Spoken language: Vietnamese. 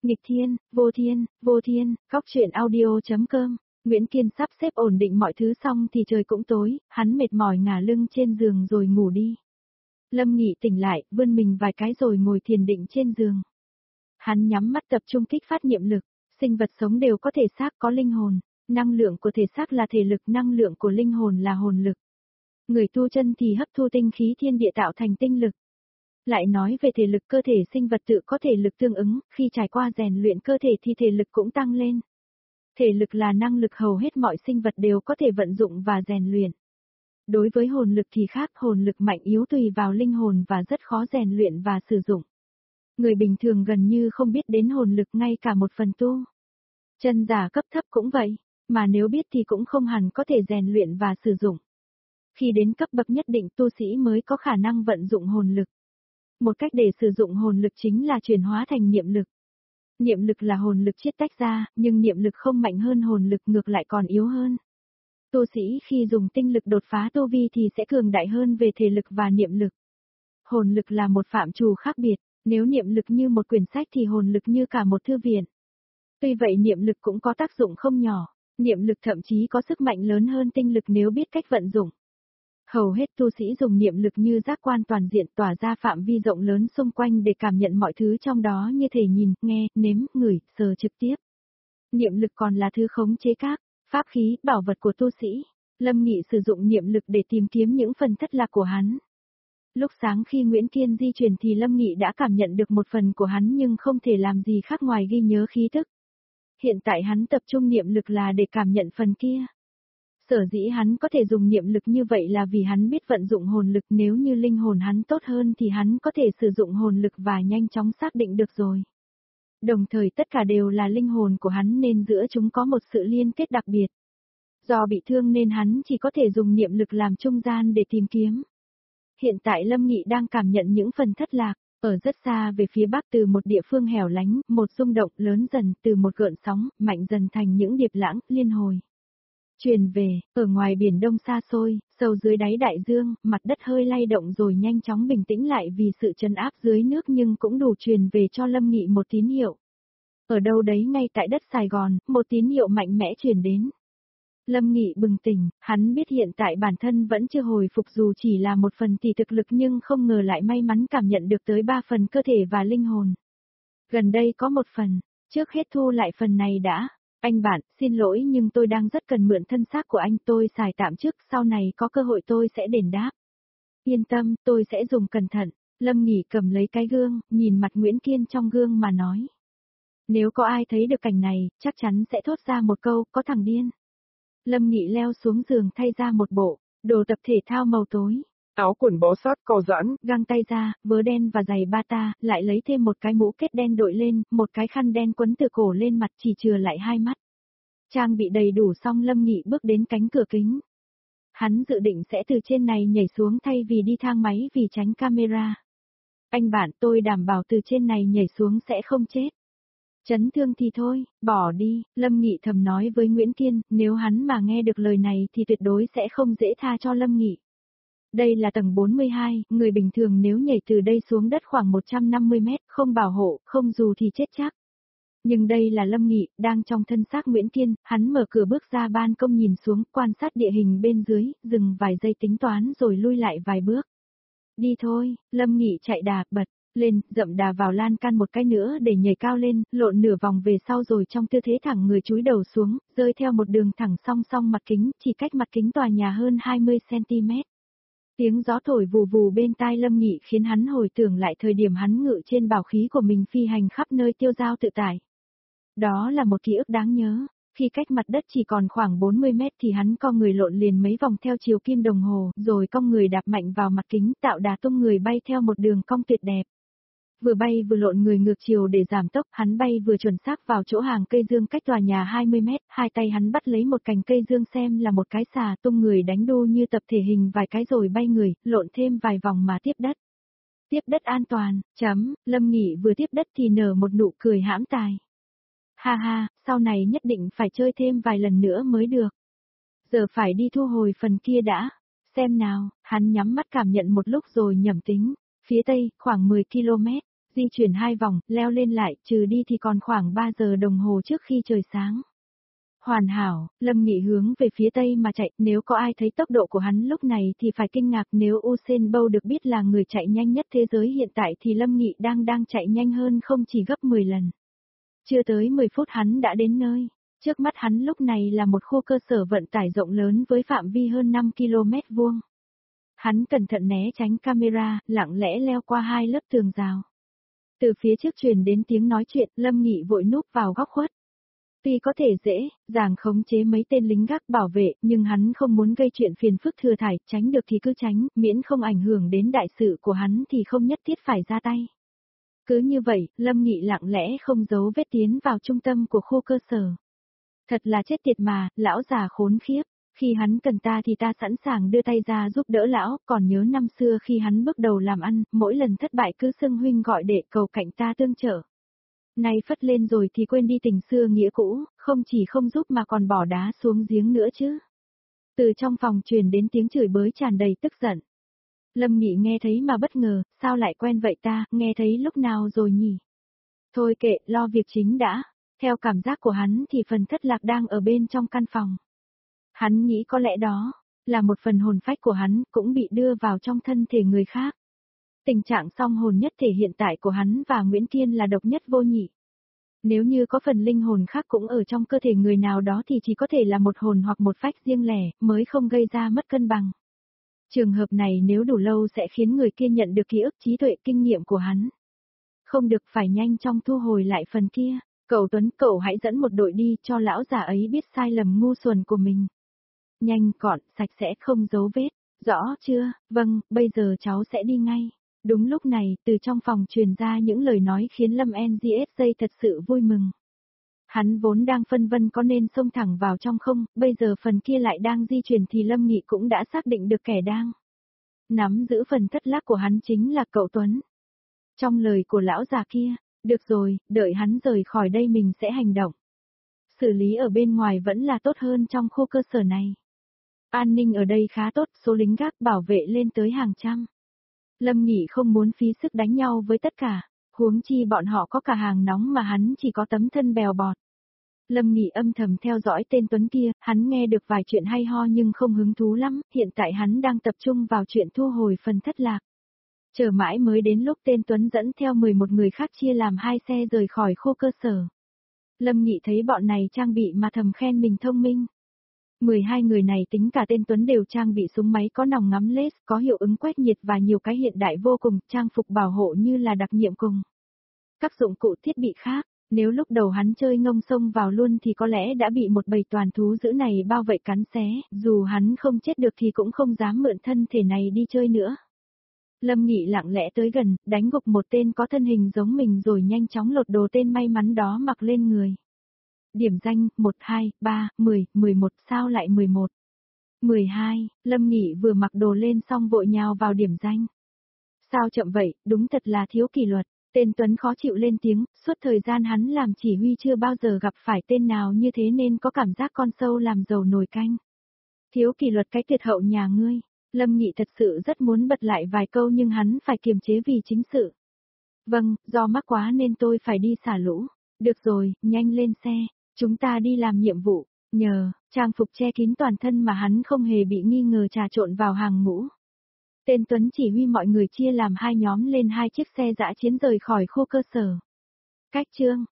Nghịch thiên, vô thiên, góc truyện audio.com. Nguyễn Kiên sắp xếp ổn định mọi thứ xong thì trời cũng tối, hắn mệt mỏi ngả lưng trên giường rồi ngủ đi. Lâm Nghị tỉnh lại, vươn mình vài cái rồi ngồi thiền định trên giường. Hắn nhắm mắt tập trung kích phát niệm lực, sinh vật sống đều có thể xác có linh hồn, năng lượng của thể xác là thể lực, năng lượng của linh hồn là hồn lực. Người tu chân thì hấp thu tinh khí thiên địa tạo thành tinh lực. Lại nói về thể lực, cơ thể sinh vật tự có thể lực tương ứng, khi trải qua rèn luyện cơ thể thì thể lực cũng tăng lên. Thể lực là năng lực hầu hết mọi sinh vật đều có thể vận dụng và rèn luyện. Đối với hồn lực thì khác, hồn lực mạnh yếu tùy vào linh hồn và rất khó rèn luyện và sử dụng. Người bình thường gần như không biết đến hồn lực, ngay cả một phần tu chân giả cấp thấp cũng vậy, mà nếu biết thì cũng không hẳn có thể rèn luyện và sử dụng. Khi đến cấp bậc nhất định, tu sĩ mới có khả năng vận dụng hồn lực. Một cách để sử dụng hồn lực chính là chuyển hóa thành niệm lực. Niệm lực là hồn lực chiết tách ra, nhưng niệm lực không mạnh hơn hồn lực, ngược lại còn yếu hơn. Tu sĩ khi dùng tinh lực đột phá tu vi thì sẽ cường đại hơn về thể lực và niệm lực. Hồn lực là một phạm trù khác biệt, nếu niệm lực như một quyển sách thì hồn lực như cả một thư viện. Tuy vậy niệm lực cũng có tác dụng không nhỏ, niệm lực thậm chí có sức mạnh lớn hơn tinh lực nếu biết cách vận dụng. Hầu hết tu sĩ dùng niệm lực như giác quan toàn diện, tỏa ra phạm vi rộng lớn xung quanh để cảm nhận mọi thứ trong đó, như thể nhìn, nghe, nếm, ngửi, sờ trực tiếp. Niệm lực còn là thứ khống chế các pháp khí, bảo vật của tu sĩ. Lâm Nghị sử dụng niệm lực để tìm kiếm những phần thất lạc của hắn. Lúc sáng khi Nguyễn Kiên di chuyển thì Lâm Nghị đã cảm nhận được một phần của hắn nhưng không thể làm gì khác ngoài ghi nhớ khí tức. Hiện tại hắn tập trung niệm lực là để cảm nhận phần kia. Sở dĩ hắn có thể dùng niệm lực như vậy là vì hắn biết vận dụng hồn lực, nếu như linh hồn hắn tốt hơn thì hắn có thể sử dụng hồn lực và nhanh chóng xác định được rồi. Đồng thời tất cả đều là linh hồn của hắn nên giữa chúng có một sự liên kết đặc biệt. Do bị thương nên hắn chỉ có thể dùng niệm lực làm trung gian để tìm kiếm. Hiện tại Lâm Nghị đang cảm nhận những phần thất lạc, ở rất xa về phía bắc từ một địa phương hẻo lánh, một rung động lớn dần từ một gợn sóng, mạnh dần thành những điệp lãng, liên hồi. Truyền về, ở ngoài biển đông xa xôi, sâu dưới đáy đại dương, mặt đất hơi lay động rồi nhanh chóng bình tĩnh lại vì sự trấn áp dưới nước, nhưng cũng đủ truyền về cho Lâm Nghị một tín hiệu. Ở đâu đấy ngay tại đất Sài Gòn, một tín hiệu mạnh mẽ truyền đến. Lâm Nghị bừng tỉnh, hắn biết hiện tại bản thân vẫn chưa hồi phục, dù chỉ là một phần thì thực lực, nhưng không ngờ lại may mắn cảm nhận được tới 3 phần cơ thể và linh hồn. Gần đây có một phần, trước hết thu lại phần này đã. Anh bạn, xin lỗi nhưng tôi đang rất cần mượn thân xác của anh, tôi xài tạm trước, sau này có cơ hội tôi sẽ đền đáp. Yên tâm, tôi sẽ dùng cẩn thận. Lâm Nghị cầm lấy cái gương, nhìn mặt Nguyễn Kiên trong gương mà nói. Nếu có ai thấy được cảnh này, chắc chắn sẽ thốt ra một câu, có thằng điên. Lâm Nghị leo xuống giường thay ra một bộ đồ tập thể thao màu tối. Áo quần bó sát co giãn, găng tay ra, vớ đen và giày bata, lại lấy thêm một cái mũ kết đen đội lên, một cái khăn đen quấn từ cổ lên mặt, chỉ chừa lại hai mắt. Trang bị đầy đủ xong Lâm Nghị bước đến cánh cửa kính. Hắn dự định sẽ từ trên này nhảy xuống thay vì đi thang máy vì tránh camera. Anh bạn, tôi đảm bảo từ trên này nhảy xuống sẽ không chết. Chấn thương thì thôi, bỏ đi, Lâm Nghị thầm nói với Nguyễn Kiên, nếu hắn mà nghe được lời này thì tuyệt đối sẽ không dễ tha cho Lâm Nghị. Đây là tầng 42, người bình thường nếu nhảy từ đây xuống đất khoảng 150 mét, không bảo hộ, không dù thì chết chắc. Nhưng đây là Lâm Nghị, đang trong thân xác Nguyễn Kiên, hắn mở cửa bước ra ban công nhìn xuống, quan sát địa hình bên dưới, dừng vài giây tính toán rồi lui lại vài bước. Đi thôi, Lâm Nghị chạy đà, bật lên, dậm đà vào lan can một cái nữa để nhảy cao lên, lộn nửa vòng về sau rồi trong tư thế thẳng người chúi đầu xuống, rơi theo một đường thẳng song song mặt kính, chỉ cách mặt kính tòa nhà hơn 20 cm. Tiếng gió thổi vù vù bên tai Lâm Nghị khiến hắn hồi tưởng lại thời điểm hắn ngự trên bảo khí của mình phi hành khắp nơi tiêu dao tự tại. Đó là một ký ức đáng nhớ, khi cách mặt đất chỉ còn khoảng 40 mét thì hắn co người lộn liền mấy vòng theo chiều kim đồng hồ, rồi cong người đạp mạnh vào mặt kính, tạo đà tung người bay theo một đường cong tuyệt đẹp. Vừa bay vừa lộn người ngược chiều để giảm tốc, hắn bay vừa chuẩn xác vào chỗ hàng cây dương cách tòa nhà 20 mét, hai tay hắn bắt lấy một cành cây dương xem là một cái xà, tung người đánh đu như tập thể hình vài cái rồi bay người, lộn thêm vài vòng mà tiếp đất. Tiếp đất an toàn, Lâm Nghị vừa tiếp đất thì nở một nụ cười hãm tài. Ha ha, sau này nhất định phải chơi thêm vài lần nữa mới được. Giờ phải đi thu hồi phần kia đã. Xem nào, hắn nhắm mắt cảm nhận một lúc rồi nhẩm tính. Phía tây, khoảng 10 km, Di chuyển 2 vòng, leo lên lại, trừ đi thì còn khoảng 3 giờ đồng hồ trước khi trời sáng. Hoàn hảo, Lâm Nghị hướng về phía tây mà chạy, nếu có ai thấy tốc độ của hắn lúc này thì phải kinh ngạc, nếu Usain Bolt được biết là người chạy nhanh nhất thế giới hiện tại thì Lâm Nghị đang chạy nhanh hơn không chỉ gấp 10 lần. Chưa tới 10 phút hắn đã đến nơi. Trước mắt hắn lúc này là một khu cơ sở vận tải rộng lớn với phạm vi hơn 5 km vuông. Hắn cẩn thận né tránh camera, lặng lẽ leo qua 2 lớp tường rào. Từ phía trước truyền đến tiếng nói chuyện, Lâm Nghị vội núp vào góc khuất. Tuy có thể dễ dàng khống chế mấy tên lính gác bảo vệ, nhưng hắn không muốn gây chuyện phiền phức thừa thải, tránh được thì cứ tránh, miễn không ảnh hưởng đến đại sự của hắn thì không nhất thiết phải ra tay. Cứ như vậy, Lâm Nghị lặng lẽ không giấu vết tiến vào trung tâm của khu cơ sở. Thật là chết tiệt mà, lão già khốn khiếp. Khi hắn cần ta thì ta sẵn sàng đưa tay ra giúp đỡ lão, còn nhớ năm xưa khi hắn bước đầu làm ăn, mỗi lần thất bại cứ xưng huynh gọi đệ cầu cạnh ta tương trợ. Nay phất lên rồi thì quên đi tình xưa nghĩa cũ, không chỉ không giúp mà còn bỏ đá xuống giếng nữa chứ. Từ trong phòng truyền đến tiếng chửi bới tràn đầy tức giận. Lâm Nghị nghe thấy mà bất ngờ, sao lại quen vậy ta, nghe thấy lúc nào rồi nhỉ? Thôi kệ, lo việc chính đã. Theo cảm giác của hắn thì phần thất lạc đang ở bên trong căn phòng. Hắn nghĩ có lẽ đó là một phần hồn phách của hắn cũng bị đưa vào trong thân thể người khác. Tình trạng song hồn nhất thể hiện tại của hắn và Nguyễn Kiên là độc nhất vô nhị. Nếu như có phần linh hồn khác cũng ở trong cơ thể người nào đó thì chỉ có thể là một hồn hoặc một phách riêng lẻ, mới không gây ra mất cân bằng. Trường hợp này nếu đủ lâu sẽ khiến người kia nhận được ký ức trí tuệ kinh nghiệm của hắn. Không được, phải nhanh chóng thu hồi lại phần kia. Cậu Tuấn, cậu hãy dẫn một đội đi cho lão già ấy biết sai lầm ngu xuẩn của mình. Nhanh gọn, sạch sẽ, không giấu vết. Rõ chưa? Vâng, bây giờ cháu sẽ đi ngay. Đúng lúc này, từ trong phòng truyền ra những lời nói khiến Lâm NGSJ thật sự vui mừng. Hắn vốn đang phân vân có nên xông thẳng vào trong không, bây giờ phần kia lại đang di chuyển thì Lâm Nghị cũng đã xác định được kẻ đang nắm giữ phần thất lạc của hắn chính là cậu Tuấn. Trong lời của lão già kia, được rồi, đợi hắn rời khỏi đây mình sẽ hành động. Xử lý ở bên ngoài vẫn là tốt hơn trong khu cơ sở này. An ninh ở đây khá tốt, số lính gác bảo vệ lên tới hàng trăm. Lâm Nghị không muốn phí sức đánh nhau với tất cả, huống chi bọn họ có cả hàng nóng mà hắn chỉ có tấm thân bèo bọt. Lâm Nghị âm thầm theo dõi tên Tuấn kia, hắn nghe được vài chuyện hay ho nhưng không hứng thú lắm, hiện tại hắn đang tập trung vào chuyện thu hồi phần thất lạc. Chờ mãi mới đến lúc tên Tuấn dẫn theo 11 người khác chia làm 2 xe rời khỏi khu cơ sở. Lâm Nghị thấy bọn này trang bị mà thầm khen mình thông minh. 12 người này tính cả tên Tuấn đều trang bị súng máy có nòng ngắm laser, có hiệu ứng quét nhiệt và nhiều cái hiện đại vô cùng, trang phục bảo hộ như là đặc nhiệm cùng. Các dụng cụ thiết bị khác, nếu lúc đầu hắn chơi ngông xông vào luôn thì có lẽ đã bị một bầy toàn thú dữ này bao vây cắn xé, dù hắn không chết được thì cũng không dám mượn thân thể này đi chơi nữa. Lâm Nghị lặng lẽ tới gần, đánh gục một tên có thân hình giống mình rồi nhanh chóng lột đồ tên may mắn đó mặc lên người. Điểm danh, 1, 2, 3, 10, 11, sao lại 11? 12, Lâm Nghị vừa mặc đồ lên xong vội nhào vào điểm danh. Sao chậm vậy, đúng thật là thiếu kỷ luật. Tên Tuấn khó chịu lên tiếng, suốt thời gian hắn làm chỉ huy chưa bao giờ gặp phải tên nào như thế nên có cảm giác con sâu làm dầu nồi canh. Thiếu kỷ luật cái tuyệt hậu nhà ngươi. Lâm Nghị thật sự rất muốn bật lại vài câu nhưng hắn phải kiềm chế vì chính sự. Vâng, do mắc quá nên tôi phải đi xả lũ. Được rồi, nhanh lên xe, chúng ta đi làm nhiệm vụ. Nhờ, trang phục che kín toàn thân mà hắn không hề bị nghi ngờ trà trộn vào hàng ngũ. Tên Tuấn chỉ huy mọi người chia làm 2 nhóm lên 2 chiếc xe dã chiến rời khỏi khu cơ sở. Cách chương